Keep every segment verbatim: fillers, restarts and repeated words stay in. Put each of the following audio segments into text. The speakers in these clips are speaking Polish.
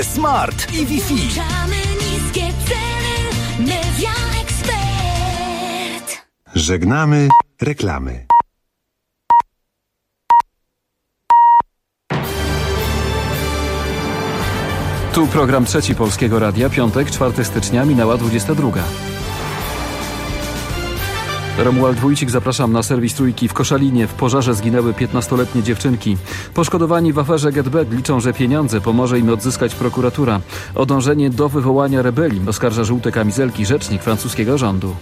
Smart i Wi-Fi. Niskie ceny, Media Expert. Żegnamy reklamy. Tu program trzeci Polskiego Radia, piątek, czwartego stycznia, minęła dwudziesta druga. Romuald Wójcik, zapraszam na serwis Trójki. W Koszalinie w pożarze zginęły piętnastoletnie dziewczynki. Poszkodowani w aferze GetBack liczą, że pieniądze pomoże im odzyskać prokuratura. O dążenie do wywołania rebelii oskarża żółte kamizelki rzecznik francuskiego rządu.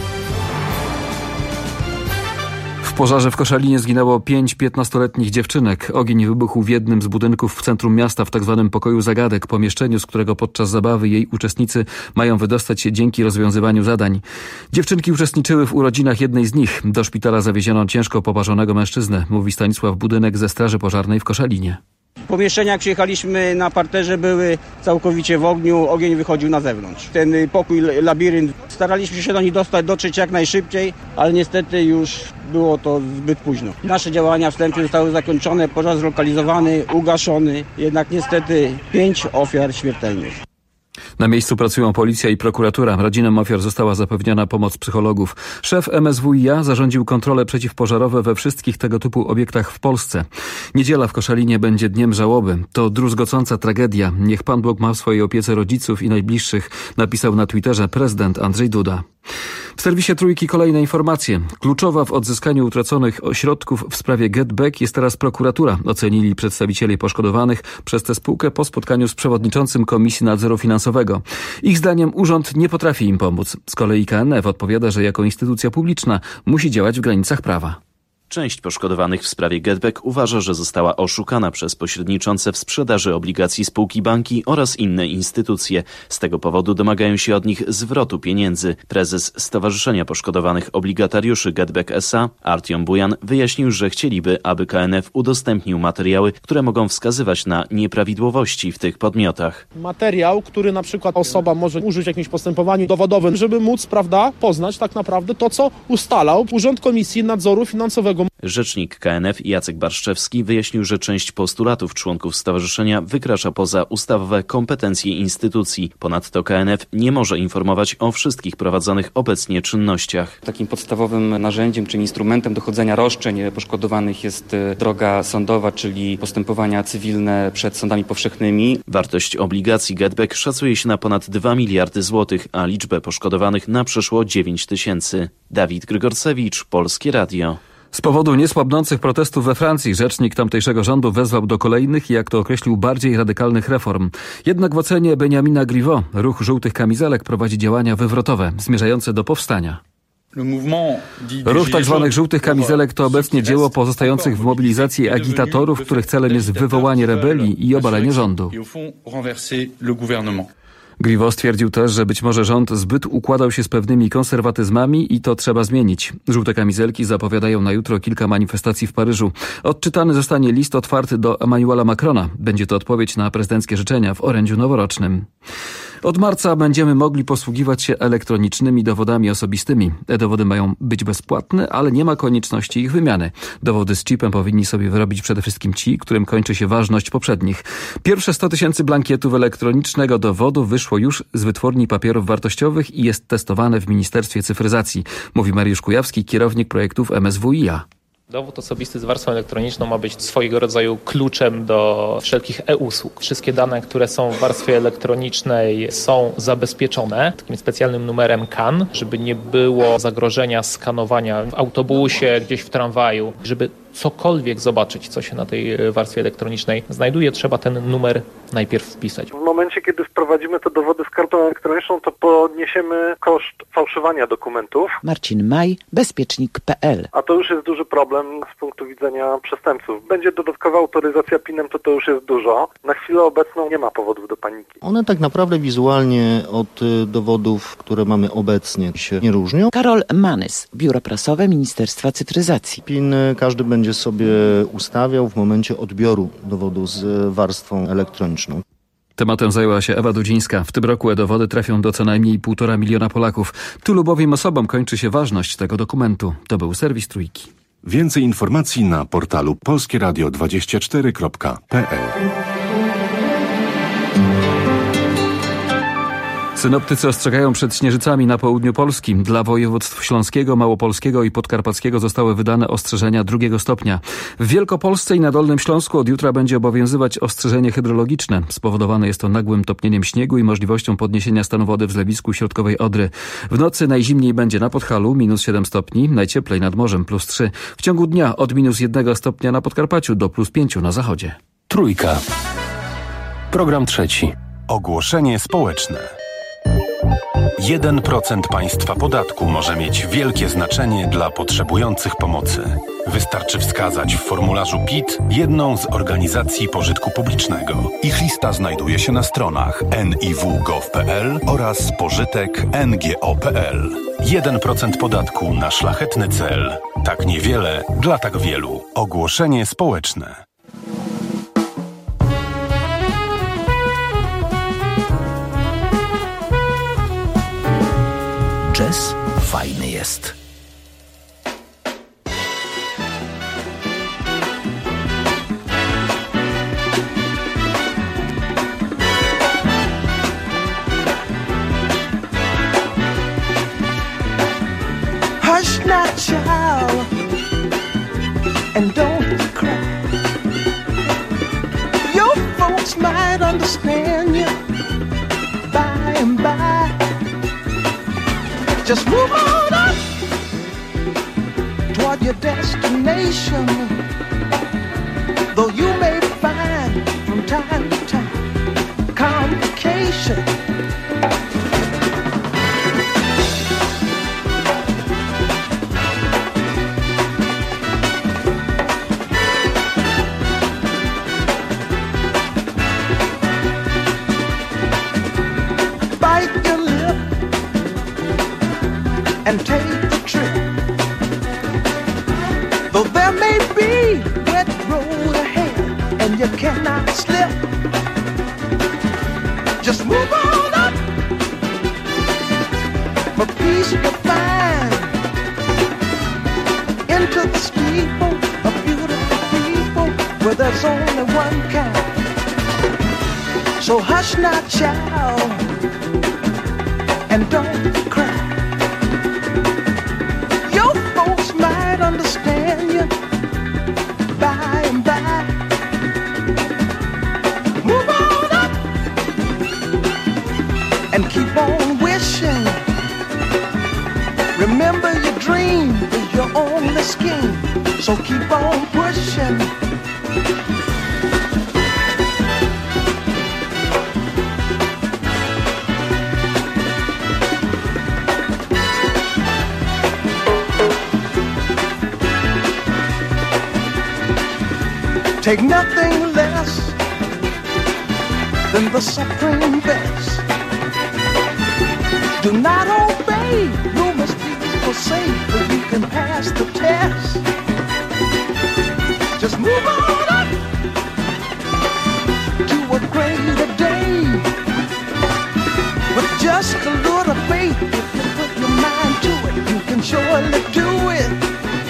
W pożarze w Koszalinie zginęło pięć piętnastoletnich dziewczynek. Ogień wybuchł w jednym z budynków w centrum miasta, w tzw. pokoju zagadek, pomieszczeniu, z którego podczas zabawy jej uczestnicy mają wydostać się dzięki rozwiązywaniu zadań. Dziewczynki uczestniczyły w urodzinach jednej z nich. Do szpitala zawieziono ciężko poparzonego mężczyznę, mówi Stanisław Budynek ze Straży Pożarnej w Koszalinie. Pomieszczenia, jak przyjechaliśmy, na parterze były całkowicie w ogniu, ogień wychodził na zewnątrz. Ten pokój, labirynt, staraliśmy się do nich dostać, dotrzeć jak najszybciej, ale niestety już było to zbyt późno. Nasze działania wstępne zostały zakończone, pożar zlokalizowany, ugaszony, jednak niestety pięć ofiar śmiertelnych. Na miejscu pracują policja i prokuratura. Rodzinom ofiar została zapewniona pomoc psychologów. Szef M S W i a zarządził kontrole przeciwpożarowe we wszystkich tego typu obiektach w Polsce. Niedziela w Koszalinie będzie dniem żałoby. To druzgocąca tragedia. Niech Pan Bóg ma w swojej opiece rodziców i najbliższych, napisał na Twitterze prezydent Andrzej Duda. W serwisie Trójki kolejne informacje. Kluczowa w odzyskaniu utraconych środków w sprawie GetBack jest teraz prokuratura, ocenili przedstawiciele poszkodowanych przez tę spółkę po spotkaniu z przewodniczącym Komisji Nadzoru Finansowego. Ich zdaniem urząd nie potrafi im pomóc. Z kolei K N F odpowiada, że jako instytucja publiczna musi działać w granicach prawa. Część poszkodowanych w sprawie GetBack uważa, że została oszukana przez pośredniczące w sprzedaży obligacji spółki banki oraz inne instytucje. Z tego powodu domagają się od nich zwrotu pieniędzy. Prezes Stowarzyszenia Poszkodowanych Obligatariuszy GetBack S A, Artiom Bujan, wyjaśnił, że chcieliby, aby K N F udostępnił materiały, które mogą wskazywać na nieprawidłowości w tych podmiotach. Materiał, który na przykład osoba może użyć w jakimś postępowaniu dowodowym, żeby móc, prawda, poznać tak naprawdę to, co ustalał Urząd Komisji Nadzoru Finansowego. Rzecznik K N F Jacek Barszczewski wyjaśnił, że część postulatów członków stowarzyszenia wykracza poza ustawowe kompetencje instytucji. Ponadto K N F nie może informować o wszystkich prowadzonych obecnie czynnościach. Takim podstawowym narzędziem czy instrumentem dochodzenia roszczeń poszkodowanych jest droga sądowa, czyli postępowania cywilne przed sądami powszechnymi. Wartość obligacji GetBack szacuje się na ponad dwa miliardy złotych, a liczbę poszkodowanych na przeszło dziewięć tysięcy. Dawid Grygorcewicz, Polskie Radio. Z powodu niesłabnących protestów we Francji rzecznik tamtejszego rządu wezwał do kolejnych, jak to określił, bardziej radykalnych reform. Jednak w ocenie Benjamina Griveaux ruch żółtych kamizelek prowadzi działania wywrotowe, zmierzające do powstania. Ruch tzw. żółtych kamizelek to obecnie dzieło pozostających w mobilizacji agitatorów, których celem jest wywołanie rebelii i obalenie rządu. Griveaux stwierdził też, że być może rząd zbyt układał się z pewnymi konserwatyzmami i to trzeba zmienić. Żółte kamizelki zapowiadają na jutro kilka manifestacji w Paryżu. Odczytany zostanie list otwarty do Emmanuela Macrona. Będzie to odpowiedź na prezydenckie życzenia w orędziu noworocznym. Od marca będziemy mogli posługiwać się elektronicznymi dowodami osobistymi. E-dowody mają być bezpłatne, ale nie ma konieczności ich wymiany. Dowody z czipem powinni sobie wyrobić przede wszystkim ci, którym kończy się ważność poprzednich. Pierwsze sto tysięcy blankietów elektronicznego dowodu wyszło już z wytwórni papierów wartościowych i jest testowane w Ministerstwie Cyfryzacji, mówi Mariusz Kujawski, kierownik projektów M S W i a. Dowód osobisty z warstwą elektroniczną ma być swojego rodzaju kluczem do wszelkich e-usług. Wszystkie dane, które są w warstwie elektronicznej, są zabezpieczone takim specjalnym numerem K A N, żeby nie było zagrożenia skanowania w autobusie, gdzieś w tramwaju, żeby cokolwiek zobaczyć, co się na tej warstwie elektronicznej znajduje, trzeba ten numer najpierw wpisać. W momencie, kiedy wprowadzimy te dowody z kartą elektroniczną, to podniesiemy koszt fałszowania dokumentów. Marcin Maj, bezpiecznik kropka p l. A to już jest duży problem z punktu widzenia przestępców. Będzie dodatkowa autoryzacja pinem, to to już jest dużo. Na chwilę obecną nie ma powodów do paniki. One tak naprawdę wizualnie od dowodów, które mamy obecnie, się nie różnią. Karol Manys, Biuro Prasowe Ministerstwa Cyfryzacji. PIN każdy będzie sobie ustawiał w momencie odbioru dowodu z warstwą elektroniczną. Tematem zajęła się Ewa Dudzińska. W tym roku e-dowody trafią do co najmniej półtora miliona Polaków. Tylu bowiem osobom kończy się ważność tego dokumentu. To był serwis Trójki. Więcej informacji na portalu polskieradio dwadzieścia cztery kropka p l. Synoptycy ostrzegają przed śnieżycami na południu Polski. Dla województw śląskiego, małopolskiego i podkarpackiego zostały wydane ostrzeżenia drugiego stopnia. W Wielkopolsce i na Dolnym Śląsku od jutra będzie obowiązywać ostrzeżenie hydrologiczne. Spowodowane jest to nagłym topnieniem śniegu i możliwością podniesienia stanu wody w zlewisku środkowej Odry. W nocy najzimniej będzie na Podhalu, minus siedem stopni, najcieplej nad morzem, plus trzy. W ciągu dnia od minus jednego stopnia na Podkarpaciu do plus pięciu na zachodzie. Trójka. Program trzeci. Ogłoszenie społeczne. jeden procent państwa podatku może mieć wielkie znaczenie dla potrzebujących pomocy. Wystarczy wskazać w formularzu P I T jedną z organizacji pożytku publicznego. Ich lista znajduje się na stronach en i w kropka gov kropka pe el oraz pożytek kropka en ge o kropka pe el. jeden procent podatku na szlachetny cel. Tak niewiele dla tak wielu. Ogłoszenie społeczne. Jazz fajny jest. Hush not, child, and don't cry. Your folks might understand you by and by. Just move on up toward your destination. Though you may find from time to time complication. Bite your lip and take the trip. Though there may be wet road ahead and you cannot slip, just move on up for peace to find. Into the steeple of beautiful people where there's only one kind. So hush not, child, and don't cry. Your folks might understand you by and by. Move on up and keep on wishing. Remember your dream is your only scheme, so keep on pushing. Take nothing less than the supreme best. Do not obey rumors people say, but you can pass the test. Just move on up to a greater day. With just a little faith, if you put your mind to it, you can surely do it.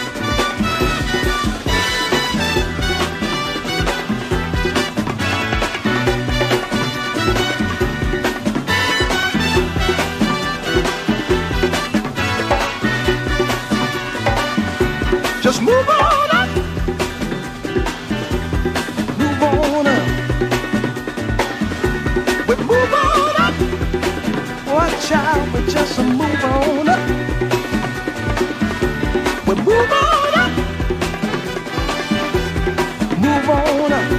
Just move on up, move on up, we move on up, watch out, we just move on up, we move on up, move on up.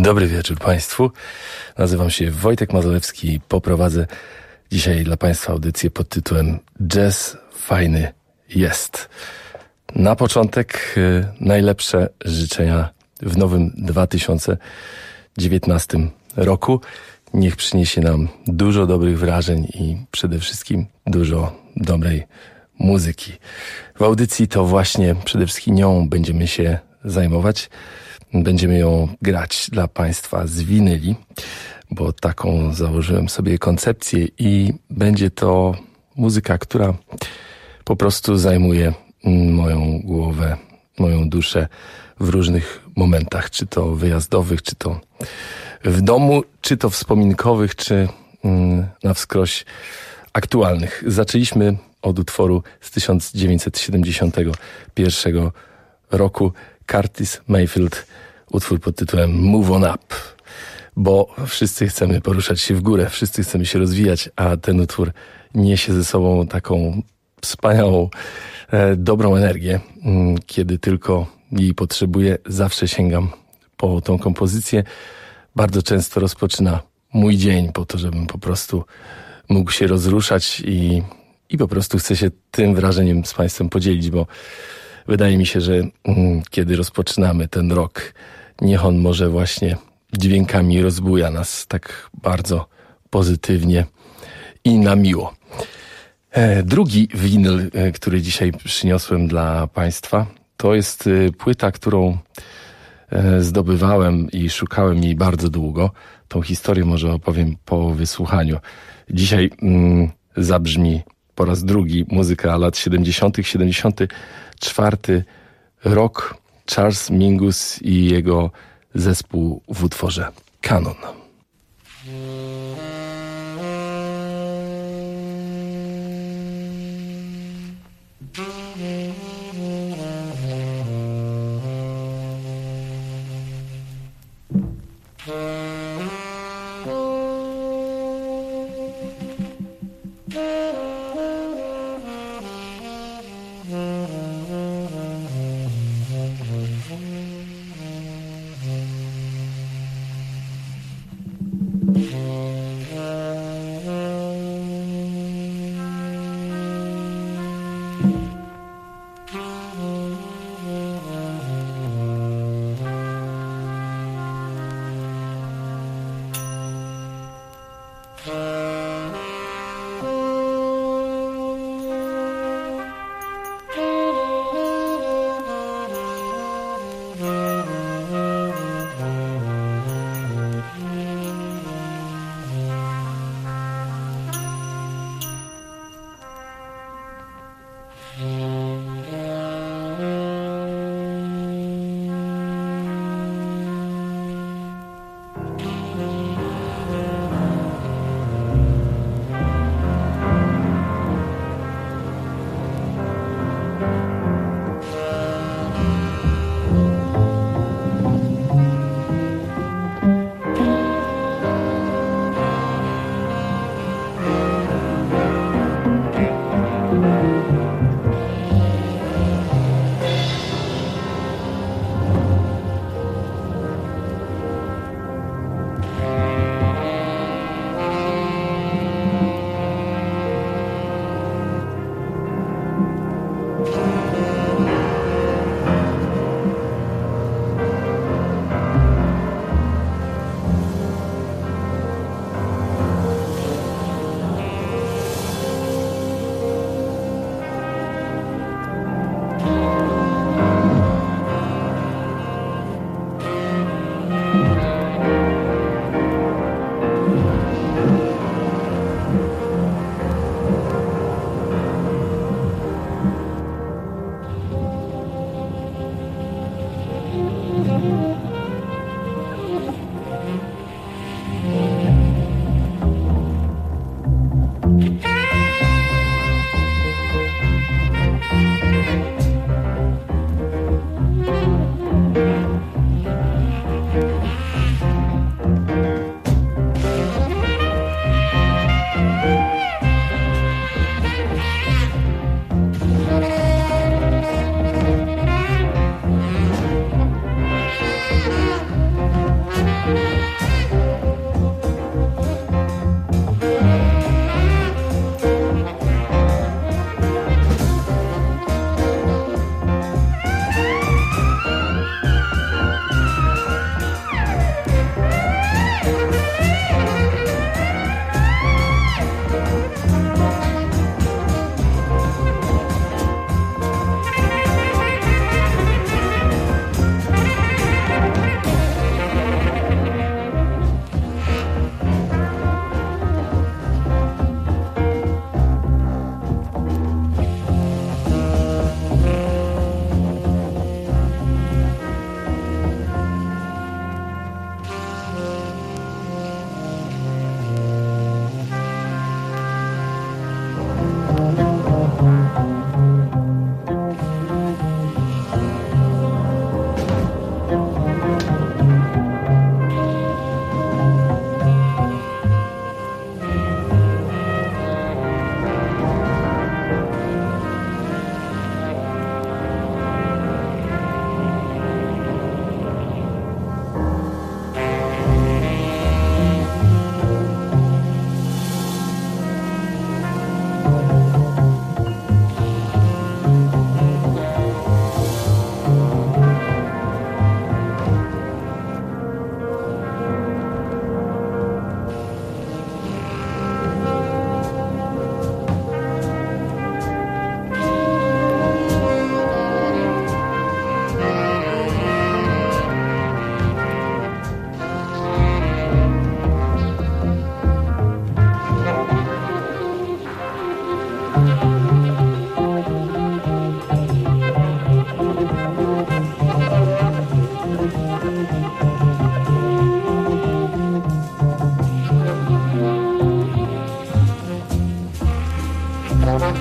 Dobry wieczór Państwu. Nazywam się Wojtek Mazolewski i poprowadzę dzisiaj dla Państwa audycję pod tytułem Jazz fajny jest. Na początek y, najlepsze życzenia w nowym dwa tysiące dziewiętnastym roku. Niech przyniesie nam dużo dobrych wrażeń i przede wszystkim dużo dobrej muzyki. W audycji to właśnie przede wszystkim nią będziemy się zajmować. Będziemy ją grać dla Państwa z winyli, bo taką założyłem sobie koncepcję i będzie to muzyka, która po prostu zajmuje moją głowę, moją duszę w różnych momentach, czy to wyjazdowych, czy to w domu, czy to wspominkowych, czy na wskroś aktualnych. Zaczęliśmy od utworu z tysiąc dziewięćset siedemdziesiątego pierwszego roku. Curtis Mayfield, utwór pod tytułem Move On Up, bo wszyscy chcemy poruszać się w górę, wszyscy chcemy się rozwijać, a ten utwór niesie ze sobą taką wspaniałą, e, dobrą energię. Kiedy tylko jej potrzebuję, zawsze sięgam po tą kompozycję. Bardzo często rozpoczyna mój dzień po to, żebym po prostu mógł się rozruszać i, i po prostu chcę się tym wrażeniem z Państwem podzielić, bo wydaje mi się, że mm, kiedy rozpoczynamy ten rok, niech on może właśnie dźwiękami rozbuja nas tak bardzo pozytywnie i na miło. E, drugi winyl, e, który dzisiaj przyniosłem dla Państwa, to jest e, płyta, którą e, zdobywałem i szukałem jej bardzo długo. Tą historię może opowiem po wysłuchaniu. Dzisiaj mm, zabrzmi po raz drugi muzyka lat siedemdziesiątych. siedemdziesiąty czwarty rok, Charles Mingus i jego zespół w utworze Canon.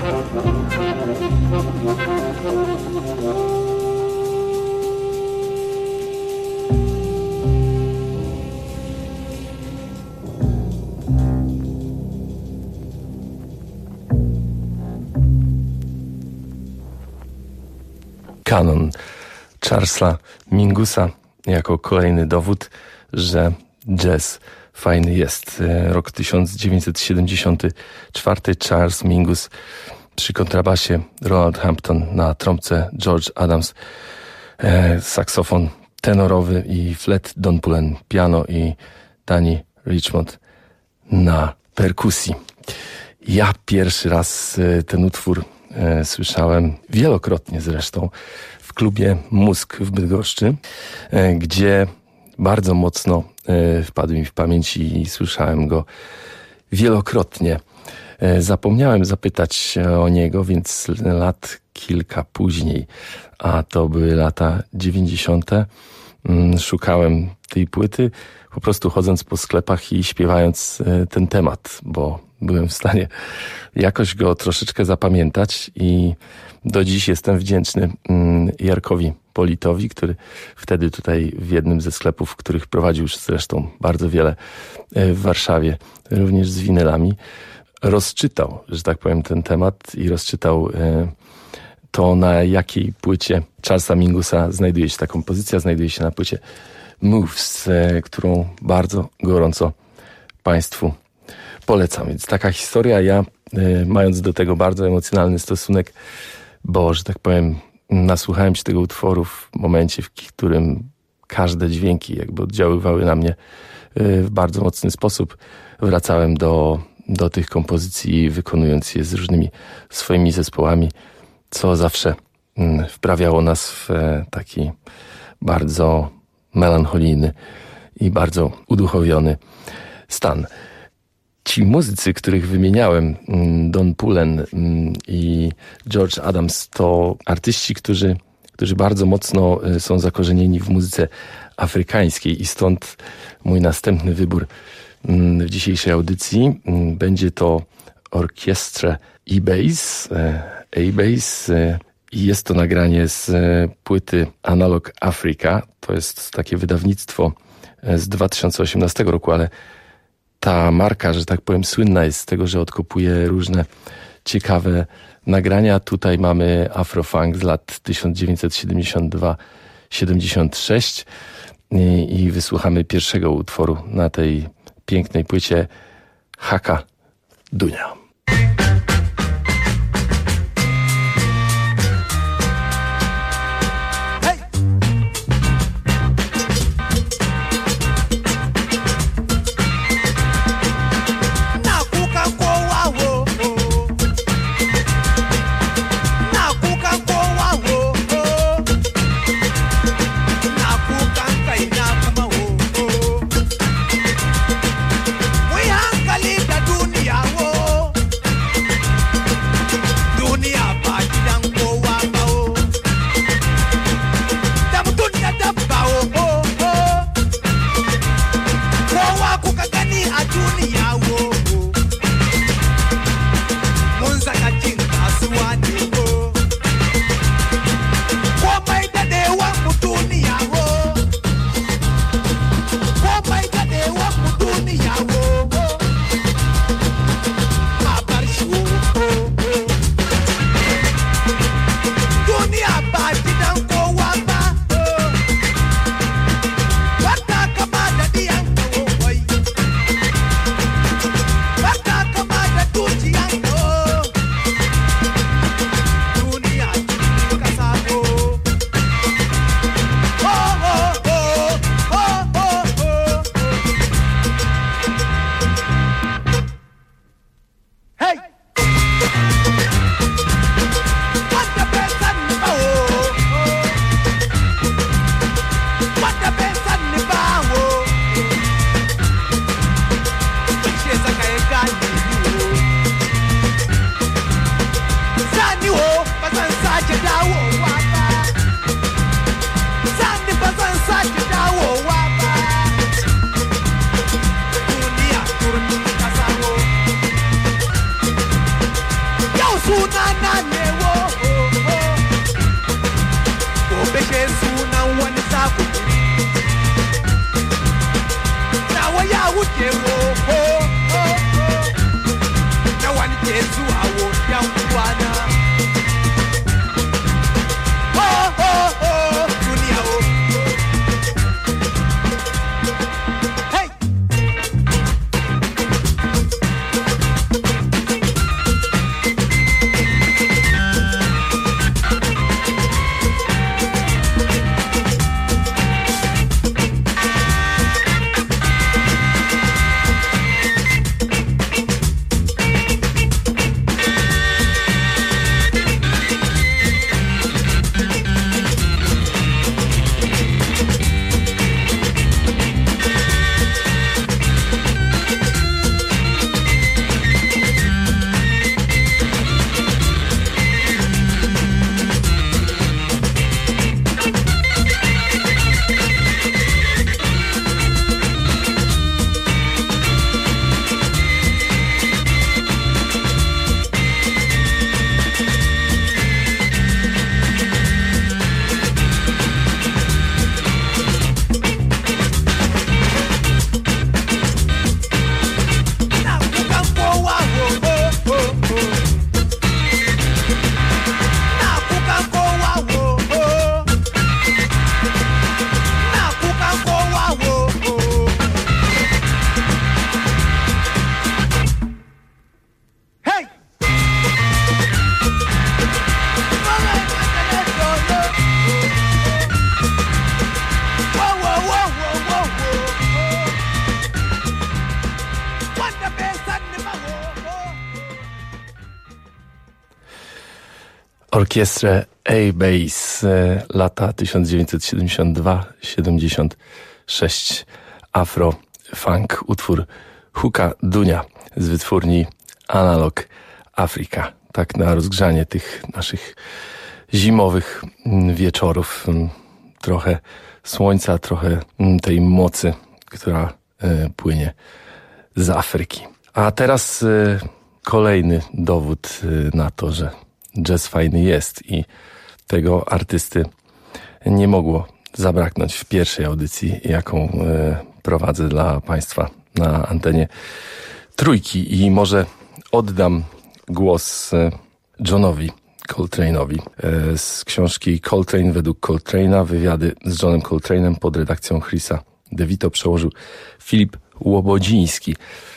Kanon Charlesa Mingusa jako kolejny dowód, że jazz fajny jest. Rok tysiąc dziewięćset siedemdziesiąty czwarty. Charles Mingus przy kontrabasie, Roland Hampton na trąbce, George Adams e, saksofon tenorowy i flet, Don Pullen piano i Danny Richmond na perkusji. Ja pierwszy raz ten utwór e, słyszałem wielokrotnie zresztą w klubie Mózg w Bydgoszczy, e, gdzie bardzo mocno e, wpadł mi w pamięć i słyszałem go wielokrotnie. E, zapomniałem zapytać o niego, więc lat kilka później, a to były lata dziewięćdziesiąte, mm, szukałem tej płyty, po prostu chodząc po sklepach i śpiewając e, ten temat, bo byłem w stanie jakoś go troszeczkę zapamiętać i do dziś jestem wdzięczny mm, Jarkowi Politowi, który wtedy tutaj w jednym ze sklepów, których prowadził już zresztą bardzo wiele w Warszawie, również z winylami, rozczytał, że tak powiem, ten temat i rozczytał to, na jakiej płycie Charlesa Mingusa znajduje się ta kompozycja. Znajduje się na płycie Moves, którą bardzo gorąco Państwu polecam. Więc taka historia, ja mając do tego bardzo emocjonalny stosunek, bo, że tak powiem, nasłuchałem się tego utworu w momencie, w którym każde dźwięki jakby oddziaływały na mnie w bardzo mocny sposób. Wracałem do, do tych kompozycji, wykonując je z różnymi swoimi zespołami, co zawsze wprawiało nas w taki bardzo melancholijny i bardzo uduchowiony stan. Ci muzycy, których wymieniałem, Don Pullen i George Adams, to artyści, którzy, którzy bardzo mocno są zakorzenieni w muzyce afrykańskiej i stąd mój następny wybór w dzisiejszej audycji. Będzie to orkiestra E-Bass, A-Bass i jest to nagranie z płyty Analog Africa. To jest takie wydawnictwo z dwa tysiące osiemnastego roku, ale ta marka, że tak powiem, słynna jest z tego, że odkopuje różne ciekawe nagrania. Tutaj mamy Afrofunk z lat tysiąc dziewięćset siedemdziesiąt dwa siedemdziesiąt sześć i, i wysłuchamy pierwszego utworu na tej pięknej płycie, Haka Dunia. We hankali da duniya wo orkiestrę A-Bass, lata tysiąc dziewięćset siedemdziesiąt dwa siedemdziesiąt sześć, afro-funk, utwór Huka Dunia z wytwórni Analog Africa. Tak na rozgrzanie tych naszych zimowych wieczorów. Trochę słońca, trochę tej mocy, która płynie z Afryki. A teraz kolejny dowód na to, że jazz fajny jest i tego artysty nie mogło zabraknąć w pierwszej audycji, jaką prowadzę dla Państwa na antenie Trójki. I może oddam głos Johnowi Coltrane'owi z książki Coltrane według Coltrane'a. Wywiady z Johnem Coltrane'em pod redakcją Chrisa DeVito przełożył Filip Łobodziński.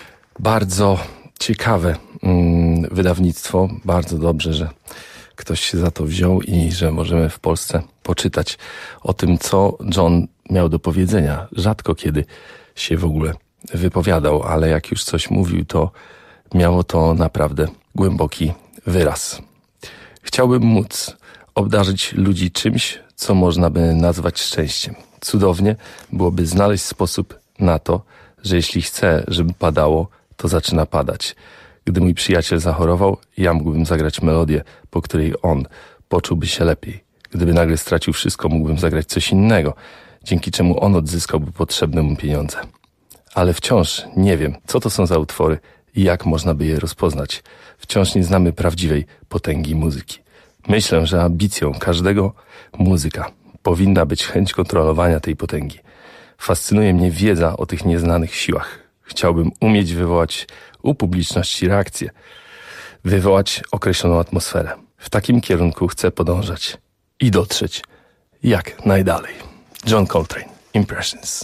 Bardzo ciekawe mm, wydawnictwo. Bardzo dobrze, że ktoś się za to wziął i że możemy w Polsce poczytać o tym, co John miał do powiedzenia. Rzadko kiedy się w ogóle wypowiadał, ale jak już coś mówił, to miało to naprawdę głęboki wyraz. Chciałbym móc obdarzyć ludzi czymś, co można by nazwać szczęściem. Cudownie byłoby znaleźć sposób na to, że jeśli chcę, żeby padało, to zaczyna padać. Gdy mój przyjaciel zachorował, ja mógłbym zagrać melodię, po której on poczułby się lepiej. Gdyby nagle stracił wszystko, mógłbym zagrać coś innego, dzięki czemu on odzyskałby potrzebne mu pieniądze. Ale wciąż nie wiem, co to są za utwory i jak można by je rozpoznać. Wciąż nie znamy prawdziwej potęgi muzyki. Myślę, że ambicją każdego muzyka powinna być chęć kontrolowania tej potęgi. Fascynuje mnie wiedza o tych nieznanych siłach. Chciałbym umieć wywołać u publiczności reakcję, wywołać określoną atmosferę. W takim kierunku chcę podążać i dotrzeć jak najdalej. John Coltrane, Impressions.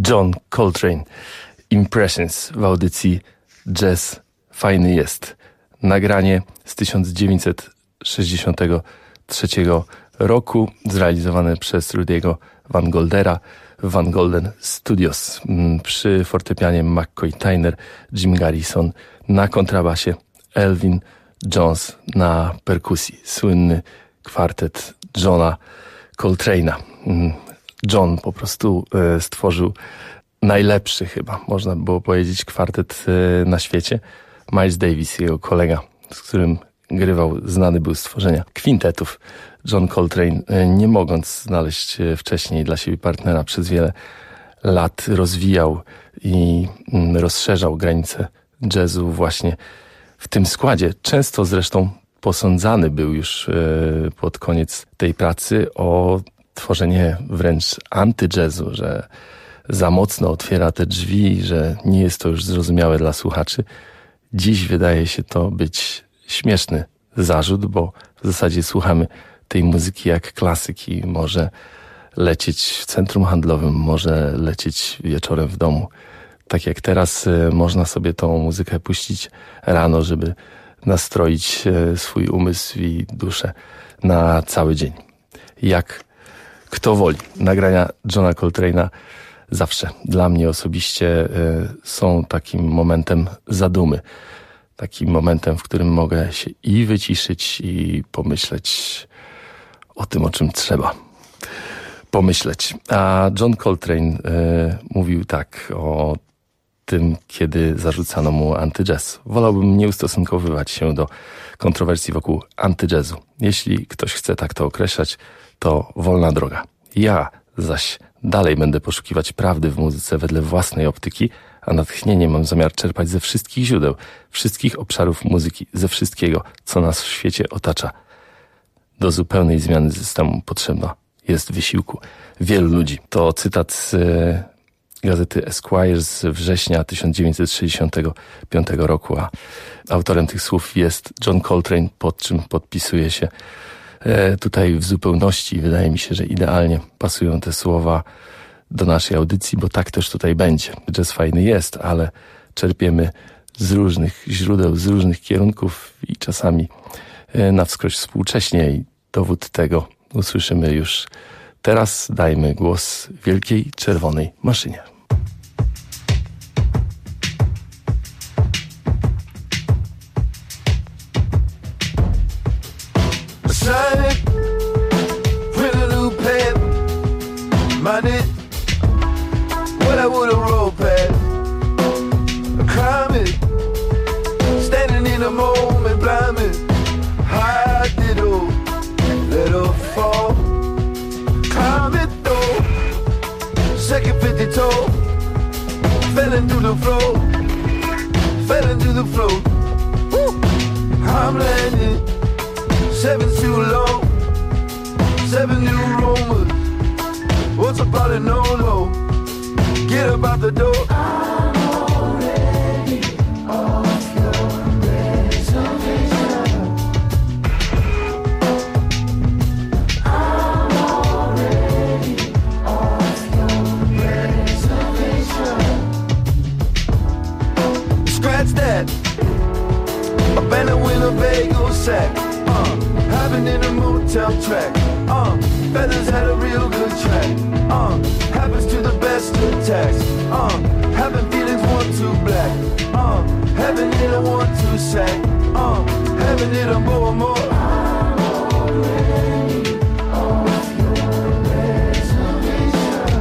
John Coltrane, Impressions w audycji Jazz Fajny Jest. Nagranie z tysiąc dziewięćset sześćdziesiątego trzeciego roku, zrealizowane przez Rudy'ego Van Goldera w Van Golden Studios. Przy fortepianie McCoy Tyner, Jim Garrison na kontrabasie, Elvin Jones na perkusji. Słynny kwartet Johna Coltrane'a. John po prostu stworzył najlepszy chyba, można było powiedzieć, kwartet na świecie. Miles Davis, jego kolega, z którym grywał, znany był z tworzenia kwintetów. John Coltrane, nie mogąc znaleźć wcześniej dla siebie partnera, przez wiele lat rozwijał i rozszerzał granice jazzu właśnie w tym składzie. Często zresztą posądzany był już pod koniec tej pracy o tworzenie wręcz anty-jazzu, że za mocno otwiera te drzwi, że nie jest to już zrozumiałe dla słuchaczy. Dziś wydaje się to być śmieszny zarzut, bo w zasadzie słuchamy tej muzyki jak klasyki. Może lecieć w centrum handlowym, może lecieć wieczorem w domu. Tak jak teraz można sobie tą muzykę puścić rano, żeby nastroić swój umysł i duszę na cały dzień. Jak kto woli. Nagrania Johna Coltrane'a zawsze dla mnie osobiście są takim momentem zadumy. Takim momentem, w którym mogę się i wyciszyć, i pomyśleć o tym, o czym trzeba pomyśleć. A John Coltrane y, mówił tak o tym, kiedy zarzucano mu anty-jazz. Wolałbym nie ustosunkowywać się do kontrowersji wokół anty-jazzu. Jeśli ktoś chce tak to określać, to wolna droga. Ja zaś dalej będę poszukiwać prawdy w muzyce wedle własnej optyki, a natchnienie mam zamiar czerpać ze wszystkich źródeł, wszystkich obszarów muzyki, ze wszystkiego, co nas w świecie otacza. Do zupełnej zmiany systemu potrzebna jest wysiłku wielu ludzi. To cytat z e, gazety Esquire z września tysiąc dziewięćset sześćdziesiątego piątego roku, a autorem tych słów jest John Coltrane, pod czym podpisuje się e, tutaj w zupełności. Wydaje mi się, że idealnie pasują te słowa do naszej audycji, bo tak też tutaj będzie. Jazz fajny jest, ale czerpiemy z różnych źródeł, z różnych kierunków i czasami na wskroś współcześnie i dowód tego usłyszymy już teraz. Dajmy głos wielkiej czerwonej maszynie. What I would have rolled past, climbing, standing in a moment, blinding. How did it let her fall? Climb it though, second fifty toe, fell into the floor, fell into the floor. Woo. I'm landing, seven too long, seven new rumors. What's about it, no low? Get up out the door. I'm already off your reservation. I'm already off your reservation. Scratch that. A band of Winnebago sack. Uh, having in a motel track. Uh, feathers had a real good track. Uh, happens to the best attacks. Uh, having feelings one two black. Uh, having it a one two sack. Uh, having it a more more. I'm already off your reservation.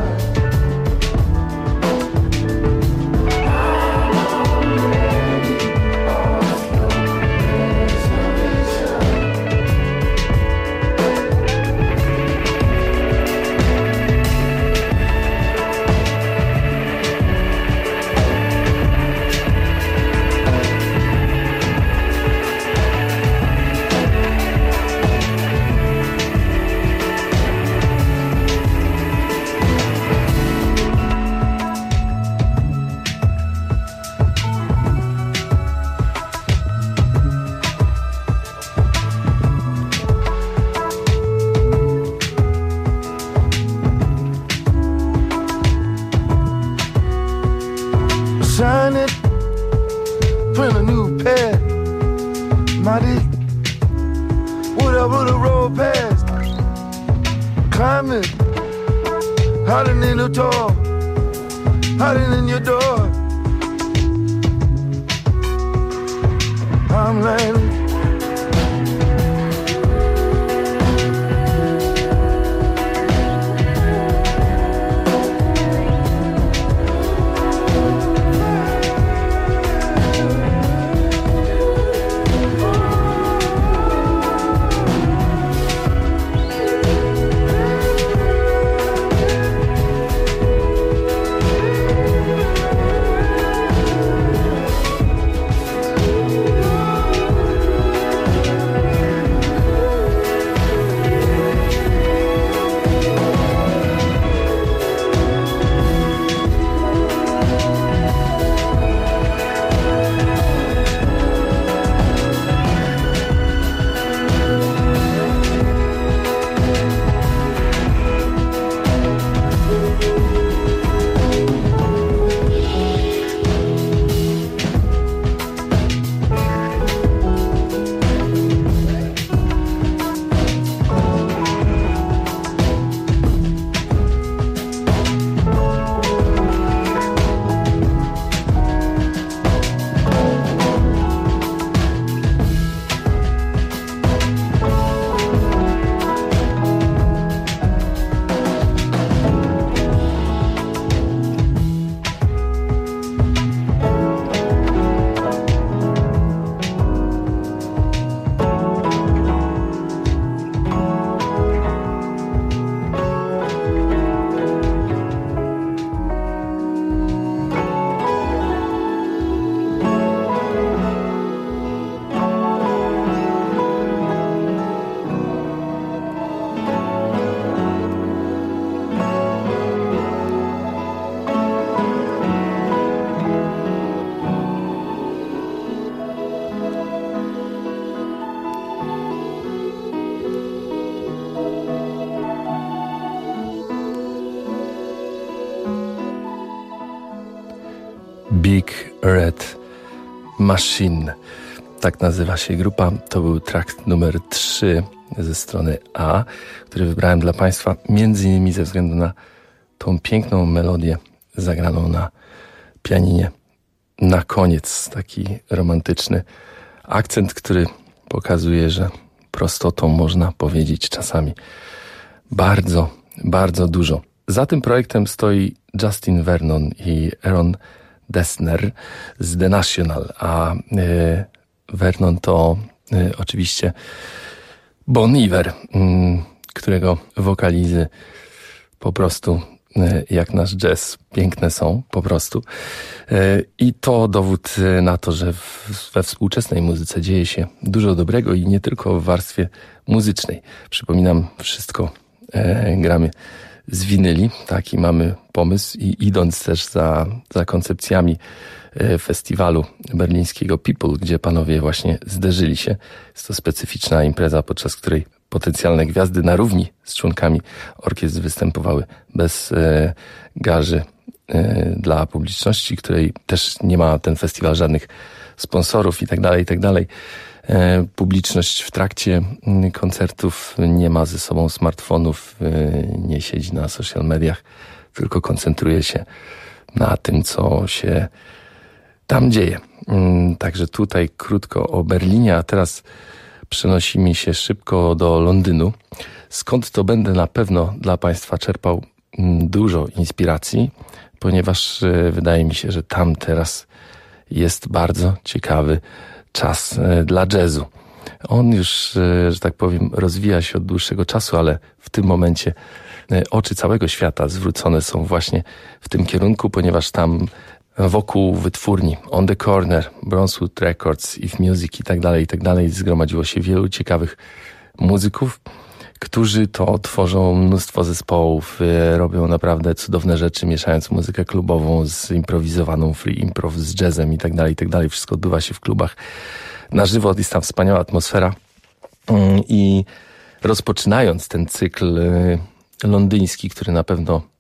I'm already off your reservation. print a new pad. Mighty, whatever the road past. Climbing, hiding in the door, hiding in your door. I'm landing. Big Red Machine. Tak nazywa się grupa. To był track numer trzy ze strony A, który wybrałem dla Państwa między innymi ze względu na tą piękną melodię zagraną na pianinie. Na koniec taki romantyczny akcent, który pokazuje, że prostotą można powiedzieć czasami bardzo, bardzo dużo. Za tym projektem stoi Justin Vernon i Aaron Dessner z The National, a y, Vernon to y, oczywiście Bon Iver, y, którego wokalizy po prostu y, jak nasz jazz piękne są po prostu. Y, I to dowód na to, że w, we współczesnej muzyce dzieje się dużo dobrego i nie tylko w warstwie muzycznej. Przypominam, wszystko y, gramy z winyli, taki mamy pomysł i idąc też za, za koncepcjami festiwalu berlińskiego People, gdzie panowie właśnie zderzyli się. Jest to specyficzna impreza, podczas której potencjalne gwiazdy na równi z członkami orkiestr występowały bez e, garzy e, dla publiczności, której też nie ma ten festiwal żadnych sponsorów i tak dalej, i tak dalej. Publiczność w trakcie koncertów nie ma ze sobą smartfonów, nie siedzi na social mediach, tylko koncentruje się na tym, co się tam dzieje. Także tutaj krótko o Berlinie, a teraz przenosimy się szybko do Londynu, skąd to będę na pewno dla Państwa czerpał dużo inspiracji, ponieważ wydaje mi się, że tam teraz jest bardzo ciekawy czas dla jazzu. On już, że tak powiem, rozwija się od dłuższego czasu, ale w tym momencie oczy całego świata zwrócone są właśnie w tym kierunku, ponieważ tam wokół wytwórni On The Corner, Brunswood Records, If Music i tak dalej, i tak dalej zgromadziło się wielu ciekawych muzyków, którzy to tworzą mnóstwo zespołów, robią naprawdę cudowne rzeczy, mieszając muzykę klubową z improwizowaną free improv, z jazzem i tak dalej, i tak dalej. Wszystko odbywa się w klubach na żywo, jest tam wspaniała atmosfera. I rozpoczynając ten cykl londyński, który na pewno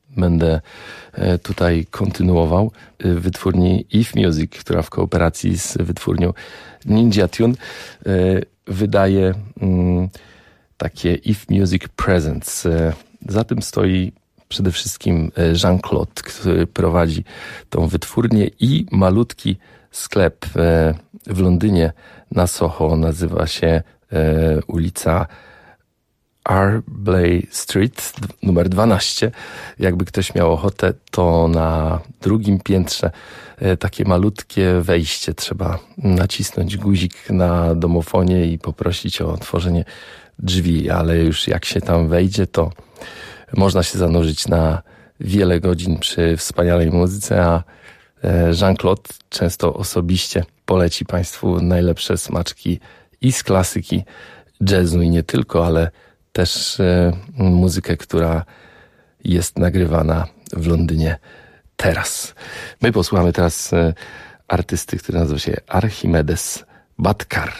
będę tutaj kontynuował. Wytwórni If Music, która w kooperacji z wytwórnią Ninja Tune wydaje takie If Music Presents. Za tym stoi przede wszystkim Jean-Claude, który prowadzi tą wytwórnię i malutki sklep w Londynie na Soho. Nazywa się ulica Arblay Street, numer dwanaście. Jakby ktoś miał ochotę, to na drugim piętrze takie malutkie wejście. Trzeba nacisnąć guzik na domofonie i poprosić o otworzenie drzwi, ale już jak się tam wejdzie, to można się zanurzyć na wiele godzin przy wspaniałej muzyce, a Jean-Claude często osobiście poleci Państwu najlepsze smaczki i z klasyki jazzu i nie tylko, ale też muzykę, która jest nagrywana w Londynie teraz. My posłuchamy teraz artysty, który nazywa się Archimedes Batkar.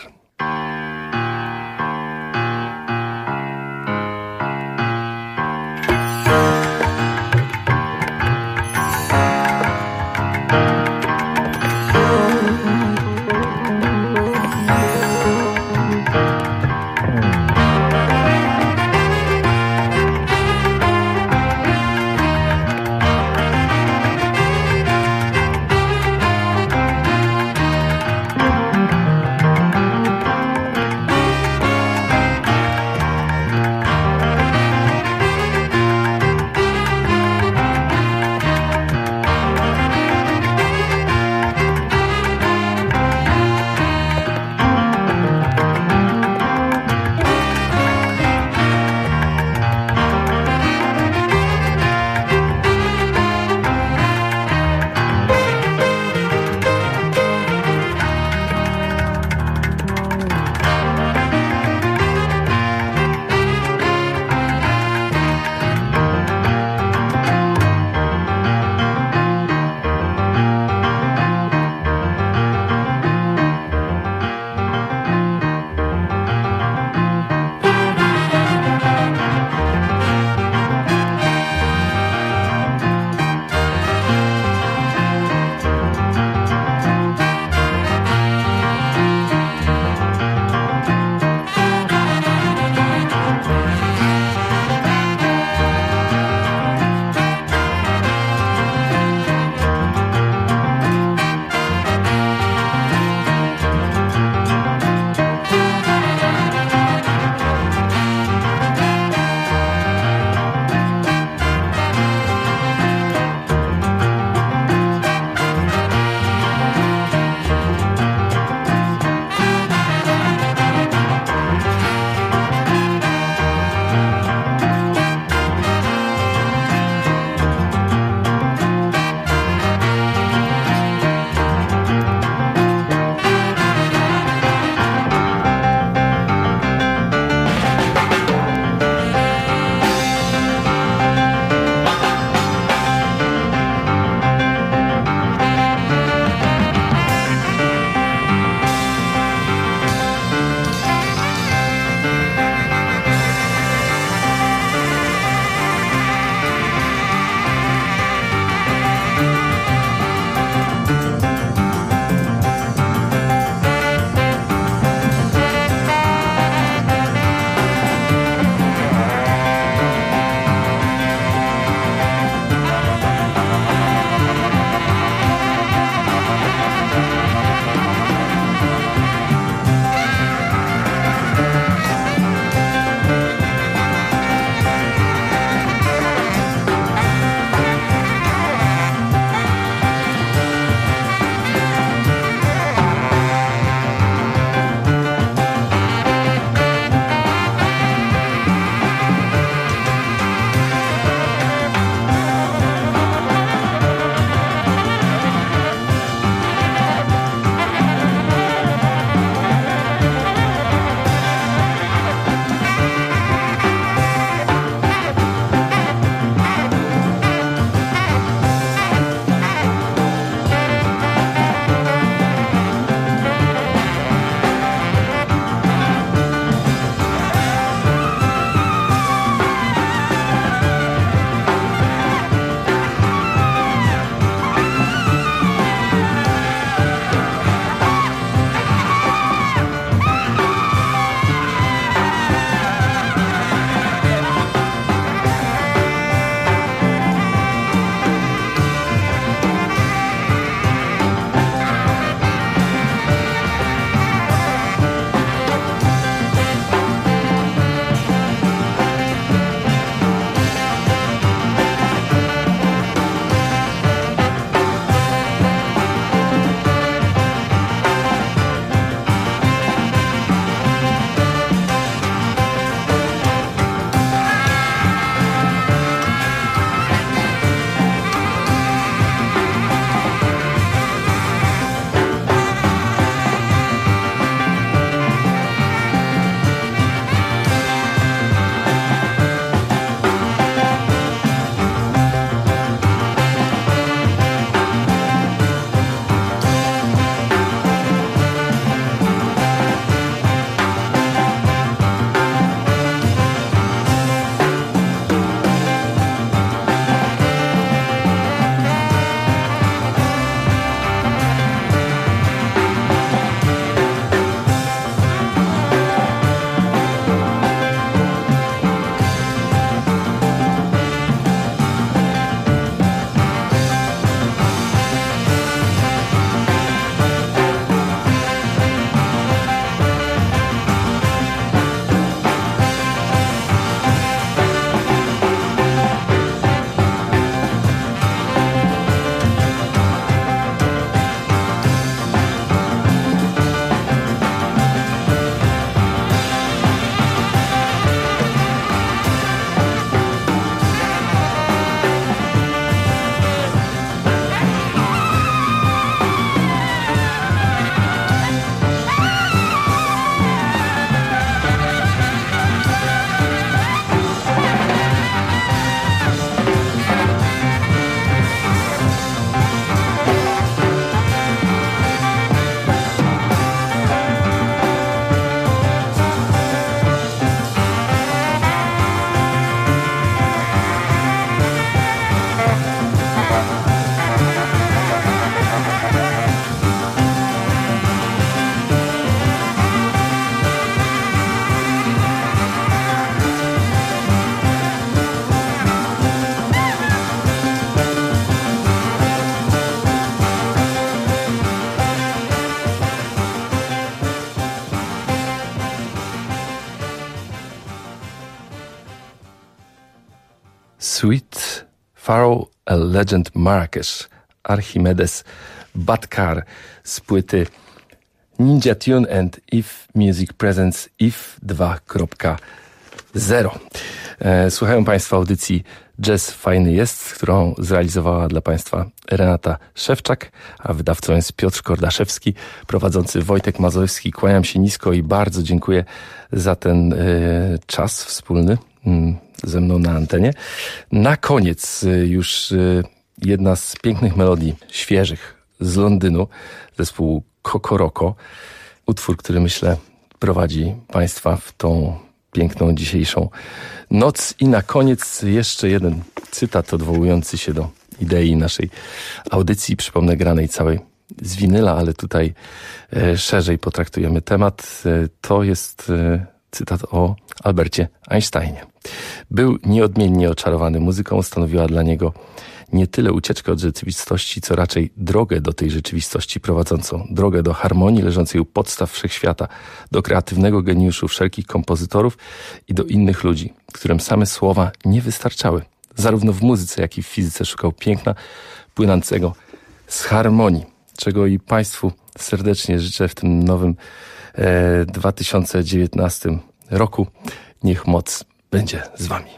Sweet Pharaoh, a Legend Marrakesh, Archimedes Batkar z płyty Ninja Tune and If Music Presents If dwa zero. E, słuchają Państwo audycji Jazz Fajny Jest, którą zrealizowała dla Państwa Renata Szewczak, a wydawcą jest Piotr Kordaszewski, prowadzący Wojtek Mazurewski. Kłaniam się nisko i bardzo dziękuję za ten e, czas wspólny mm, ze mną na antenie. Na koniec e, już e, jedna z pięknych melodii, świeżych, z Londynu, zespół Kokoroko. Utwór, który myślę prowadzi Państwa w tą piękną dzisiejszą noc. I na koniec jeszcze jeden cytat odwołujący się do idei naszej audycji, przypomnę, granej całej z winyla, ale tutaj e, szerzej potraktujemy temat. E, to jest e, cytat o Albercie Einsteinie. Był nieodmiennie oczarowany muzyką, stanowiła dla niego nie tyle ucieczkę od rzeczywistości, co raczej drogę do tej rzeczywistości prowadzącą, drogę do harmonii leżącej u podstaw wszechświata, do kreatywnego geniuszu wszelkich kompozytorów i do innych ludzi, którym same słowa nie wystarczały. Zarówno w muzyce, jak i w fizyce szukał piękna płynącego z harmonii, czego i Państwu serdecznie życzę w tym nowym e, dwa tysiące dziewiętnastym roku. Niech moc będzie z Wami.